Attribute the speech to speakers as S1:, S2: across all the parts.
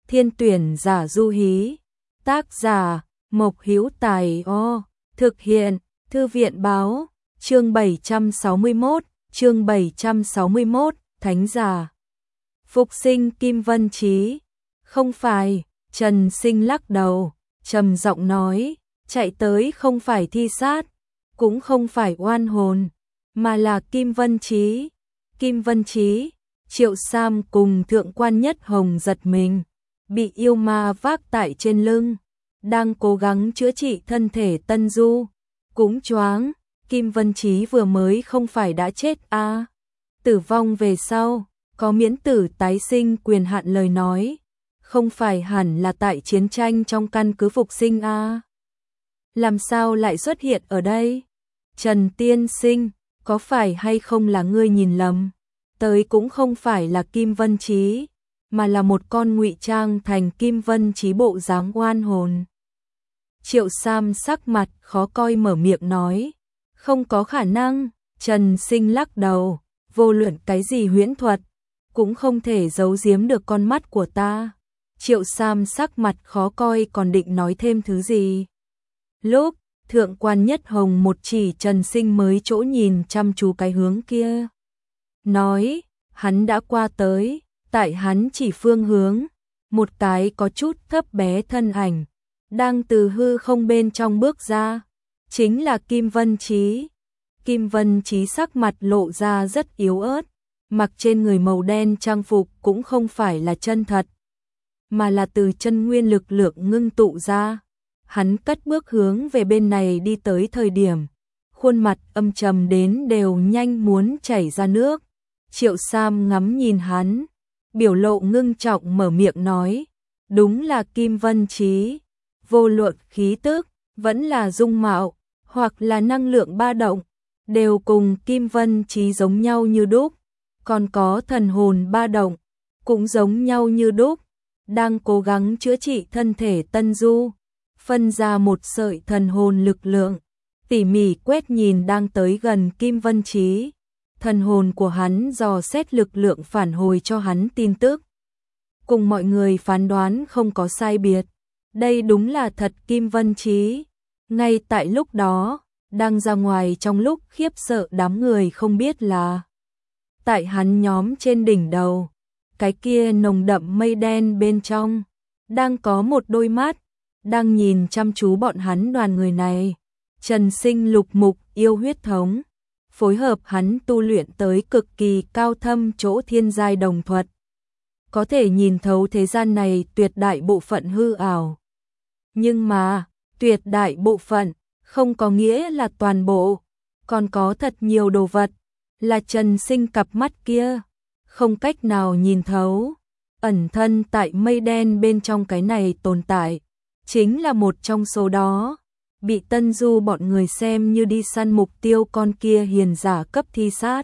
S1: Thiên tuyển giả du hí. Tác giả Mộc Hữu Tài. Thực hiện Thư viện báo. Chương 761, Thánh giả. Phục sinh Kim Vân Chí. Không phải. Trần Sinh lắc đầu, trầm giọng nói, chạy tới không phải thi sát, cũng không phải oan hồn, mà là Kim Vân Chí. Kim Vân Chí. Triệu Sam cùng Thượng quan Nhất Hồng giật mình, bị yêu ma vác tại trên lưng, đang cố gắng chữa trị thân thể Tân Du, cũng choáng. Kim Vân Chí vừa mới không phải đã chết à? Tử vong về sau, có miễn tử tái sinh quyền hạn lời nói, không phải hẳn là tại chiến tranh trong căn cứ phục sinh à? Làm sao lại xuất hiện ở đây? Trần tiên sinh, có phải hay không là ngươi nhìn lầm? Tới cũng không phải là Kim Vân Chí, mà là một con ngụy trang thành Kim Vân Chí bộ dáng oan hồn. Triệu Sam sắc mặt khó coi mở miệng nói, không có khả năng. Trần Sinh lắc đầu, vô luận cái gì huyễn thuật, cũng không thể giấu giếm được con mắt của ta. Triệu Sam sắc mặt khó coi còn định nói thêm thứ gì. Lúc Thượng quan Nhất Hồng một chỉ Trần Sinh mới chỗ nhìn chăm chú cái hướng kia. Nói, hắn đã qua tới, tại hắn chỉ phương hướng, một cái có chút thấp bé thân ảnh, đang từ hư không bên trong bước ra, chính là Kim Vân Chí. Kim Vân Chí sắc mặt lộ ra rất yếu ớt, mặc trên người màu đen trang phục cũng không phải là chân thật, mà là từ chân nguyên lực lượng ngưng tụ ra. Hắn cất bước hướng về bên này đi tới thời điểm, khuôn mặt âm trầm đến đều nhanh muốn chảy ra nước. Triệu Sam ngắm nhìn hắn, biểu lộ ngưng trọng mở miệng nói, đúng là Kim Vân Chí, vô luận khí tức, vẫn là dung mạo, hoặc là năng lượng ba động, đều cùng Kim Vân Chí giống nhau như đúc, còn có thần hồn ba động, cũng giống nhau như đúc, đang cố gắng chữa trị thân thể Tân Du, phân ra một sợi thần hồn lực lượng, tỉ mỉ quét nhìn đang tới gần Kim Vân Chí. Thần hồn của hắn dò xét lực lượng phản hồi cho hắn tin tức. Cùng mọi người phán đoán không có sai biệt. Đây đúng là thật Kim Vân Chí. Ngay tại lúc đó, đang ra ngoài trong lúc khiếp sợ đám người không biết là tại hắn nhóm trên đỉnh đầu, cái kia nồng đậm mây đen bên trong, đang có một đôi mắt, đang nhìn chăm chú bọn hắn đoàn người này. Trần Sinh lục mục yêu huyết thống, phối hợp hắn tu luyện tới cực kỳ cao thâm chỗ thiên giai đồng thuật, có thể nhìn thấu thế gian này tuyệt đại bộ phận hư ảo. Nhưng mà, tuyệt đại bộ phận, không có nghĩa là toàn bộ, còn có thật nhiều đồ vật, là Trần Sinh cặp mắt kia, không cách nào nhìn thấu. Ẩn thân tại mây đen bên trong cái này tồn tại, chính là một trong số đó. Bị Tân Du bọn người xem như đi săn mục tiêu con kia hiền giả cấp thi sát.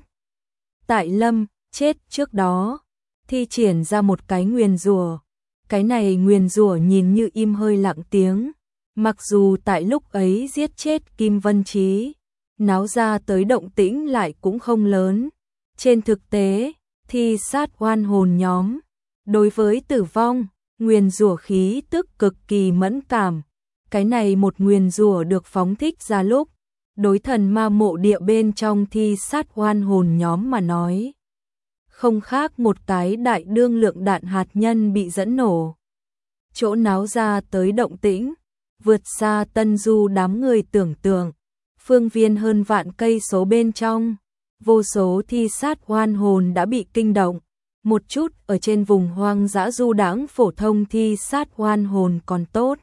S1: Tại Lâm chết trước đó, thi triển ra một cái nguyền rủa. Cái này nguyền rủa nhìn như im hơi lặng tiếng, mặc dù tại lúc ấy giết chết Kim Vân Chí, náo ra tới động tĩnh lại cũng không lớn. Trên thực tế, thi sát oan hồn nhóm, đối với tử vong, nguyền rủa khí tức cực kỳ mẫn cảm. Cái này một nguyền rủa được phóng thích ra lúc, đối thần ma mộ địa bên trong thi sát oan hồn nhóm mà nói, không khác một cái đại đương lượng đạn hạt nhân bị dẫn nổ. Chỗ náo ra tới động tĩnh, vượt xa Tân Du đám người tưởng tượng. Phương viên hơn vạn cây số bên trong, vô số thi sát oan hồn đã bị kinh động. Một chút ở trên vùng hoang dã du đãng phổ thông thi sát oan hồn còn tốt.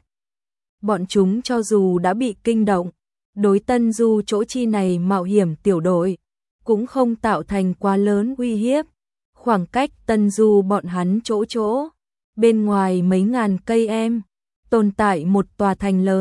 S1: Bọn chúng cho dù đã bị kinh động, đối Tân Du chỗ chi này mạo hiểm tiểu đội, cũng không tạo thành quá lớn uy hiếp. Khoảng cách Tân Du bọn hắn chỗ, bên ngoài mấy ngàn cây tồn tại một tòa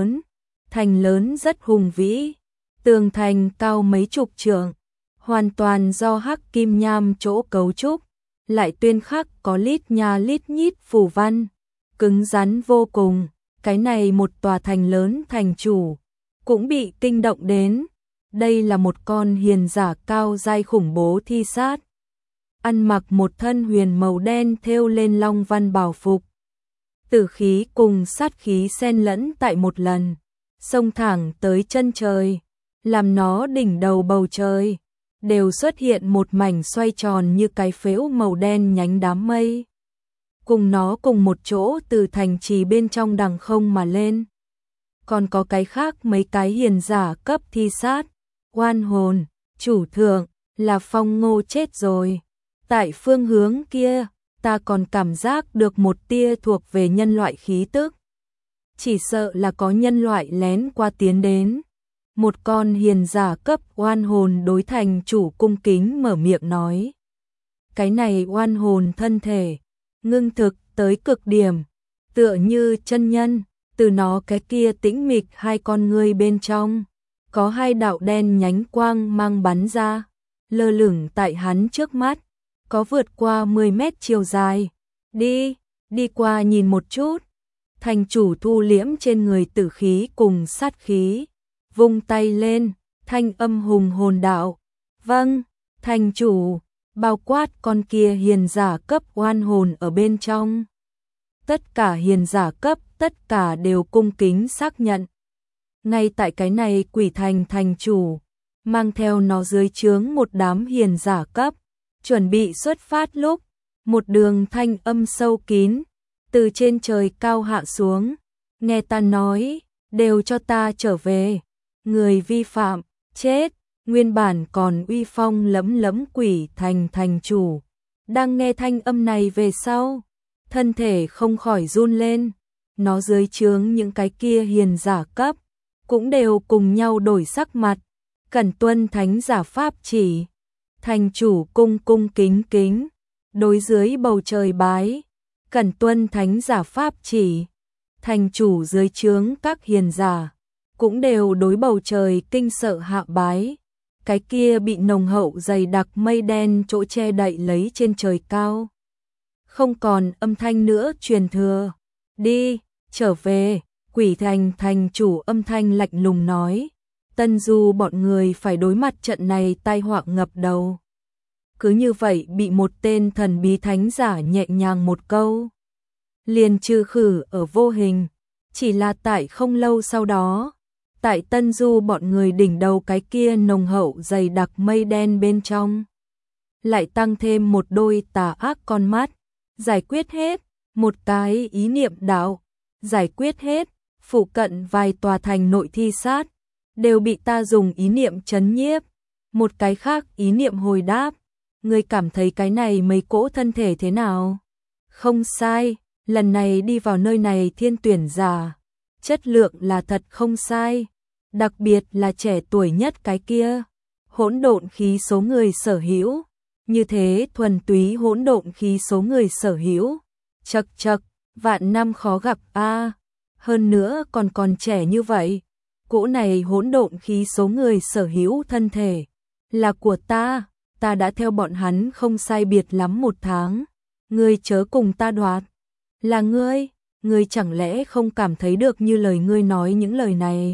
S1: thành lớn rất hùng vĩ, tường thành cao mấy chục trượng, hoàn toàn do hắc kim nham chỗ cấu trúc, lại tuyên khắc có lít nha lít nhít phù văn, cứng rắn vô cùng. Cái này một tòa thành lớn thành chủ cũng bị kinh động đến. Đây là một con hiền giả cao giai khủng bố thi sát, ăn mặc một thân huyền màu đen thêu lên long văn bảo phục, tử khí cùng sát khí xen lẫn tại một lần, xông thẳng tới chân trời, làm nó đỉnh đầu bầu trời, đều xuất hiện một mảnh xoay tròn như cái phễu màu đen nhánh đám mây. Cùng nó cùng một chỗ từ thành trì bên trong đằng không mà lên. Còn có cái khác mấy cái hiền giả cấp thi sát, oan hồn, chủ thượng, là Phong Ngô chết rồi. Tại phương hướng kia, ta còn cảm giác được một tia thuộc về nhân loại khí tức. Chỉ sợ là có nhân loại lén qua tiến đến. Một con hiền giả cấp oan hồn đối thành chủ cung kính mở miệng nói. Cái này oan hồn thân thể, ngưng thực tới cực điểm, tựa như chân nhân, từ nó cái kia tĩnh mịch hai con ngươi bên trong, có hai đạo đen nhánh quang mang bắn ra, lơ lửng tại hắn trước mắt, có vượt qua 10 mét chiều dài. Đi qua nhìn một chút. Thành chủ thu liễm trên người tử khí cùng sát khí, vung tay lên, thanh âm hùng hồn đạo. Vâng, thành chủ, bao quát con kia hiền giả cấp oan hồn ở bên trong. Tất cả hiền giả cấp, tất cả đều cung kính xác nhận. Ngay tại cái này quỷ thành thành chủ, mang theo nó dưới trướng một đám hiền giả cấp, chuẩn bị xuất phát lúc, một đường thanh âm sâu kín, từ trên trời cao hạ xuống, nghe ta nói, đều cho ta trở về, người vi phạm, chết, nguyên bản còn uy phong lẫm lẫm quỷ thành thành chủ, đang nghe thanh âm này về sau, thân thể không khỏi run lên, nó dưới trướng những cái kia hiền giả cấp, cũng đều cùng nhau đổi sắc mặt, cẩn tuân thánh giả pháp chỉ, thành chủ cung cung kính kính, đối dưới bầu trời bái, cẩn tuân thánh giả pháp chỉ, thành chủ dưới trướng các hiền giả, cũng đều đối bầu trời kinh sợ hạ bái, cái kia bị nồng hậu dày đặc mây đen chỗ che đậy lấy trên trời cao. Không còn âm thanh nữa truyền thừa, đi, trở về, quỷ thành thành chủ âm thanh lạnh lùng nói, Tân Du bọn người phải đối mặt trận này tai họa ngập đầu. Cứ như vậy bị một tên thần bí thánh giả nhẹ nhàng một câu, liền trừ khử ở vô hình, chỉ là tại không lâu sau đó, tại Tân Du bọn người đỉnh đầu cái kia nồng hậu dày đặc mây đen bên trong, lại tăng thêm một đôi tà ác con mắt, giải quyết hết, một cái ý niệm đạo, giải quyết hết, phụ cận vài tòa thành nội thi sát, đều bị ta dùng ý niệm chấn nhiếp, một cái khác ý niệm hồi đáp, ngươi cảm thấy cái này mấy cỗ thân thể thế nào? Không sai, lần này đi vào nơi này thiên tuyển giả, chất lượng là thật không sai, đặc biệt là trẻ tuổi nhất cái kia, hỗn độn khí số người sở hữu, như thế thuần túy hỗn độn khí số người sở hữu, chậc chậc, vạn năm khó gặp a, hơn nữa còn trẻ như vậy, cỗ này hỗn độn khí số người sở hữu thân thể là của ta đã theo bọn hắn không sai biệt lắm 1 tháng, ngươi chớ cùng ta đoạt, là ngươi chẳng lẽ không cảm thấy được như lời ngươi nói những lời này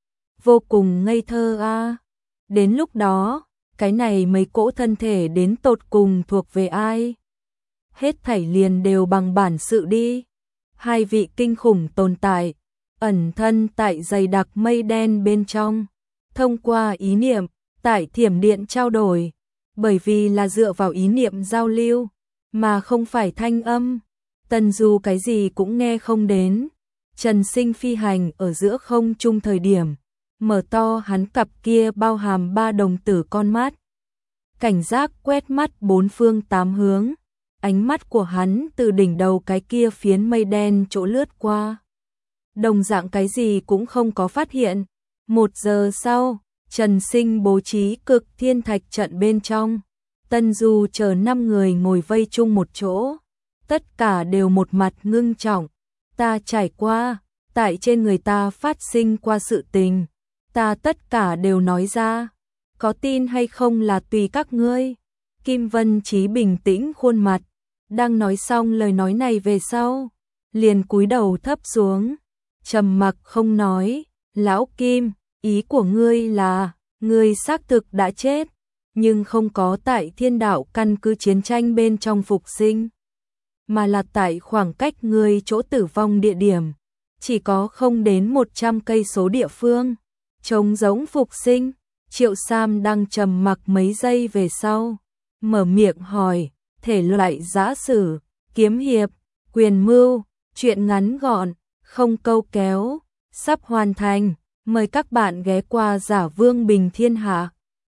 S1: vô cùng ngây thơ a? Đến lúc đó, cái này mấy cỗ thân thể đến tột cùng thuộc về ai? Hết thảy liền đều bằng bản sự đi. Hai vị kinh khủng tồn tại, ẩn thân tại dày đặc mây đen bên trong, thông qua ý niệm, tại thiểm điện trao đổi, bởi vì là dựa vào ý niệm giao lưu, mà không phải thanh âm. Tần Du cái gì cũng nghe không đến. Trần Sinh phi hành ở giữa không trung thời điểm, mở to hắn cặp kia bao hàm 3 đồng tử con mắt. Cảnh giác quét mắt 4 phương 8 hướng, ánh mắt của hắn từ đỉnh đầu cái kia phiến mây đen chỗ lướt qua. Đồng dạng cái gì cũng không có phát hiện. 1 giờ sau, Trần Sinh bố trí cực thiên thạch trận bên trong. Tân Du chờ 5 người ngồi vây chung một chỗ. Tất cả đều một mặt ngưng trọng. Ta trải qua, tại trên người ta phát sinh qua sự tình. Ta tất cả đều nói ra. Có tin hay không là tùy các ngươi. Kim Vân Chí bình tĩnh khuôn mặt. Đang nói xong lời nói này về sau, liền cúi đầu thấp xuống, trầm mặc không nói. Lão Kim, ý của ngươi là, ngươi xác thực đã chết, nhưng không có tại Thiên Đạo căn cứ chiến tranh bên trong phục sinh. mà là tại khoảng cách ngươi chỗ tử vong địa điểm, chỉ có không đến 100 cây số địa phương. Trống giống phục sinh, Triệu Sam đang trầm mặc mấy giây về sau, mở miệng hỏi, thể loại giã sử, kiếm hiệp, quyền mưu, truyện ngắn gọn, không câu kéo, sắp hoàn thành, mời các bạn ghé qua Giả Vương Bình Thiên Hạ.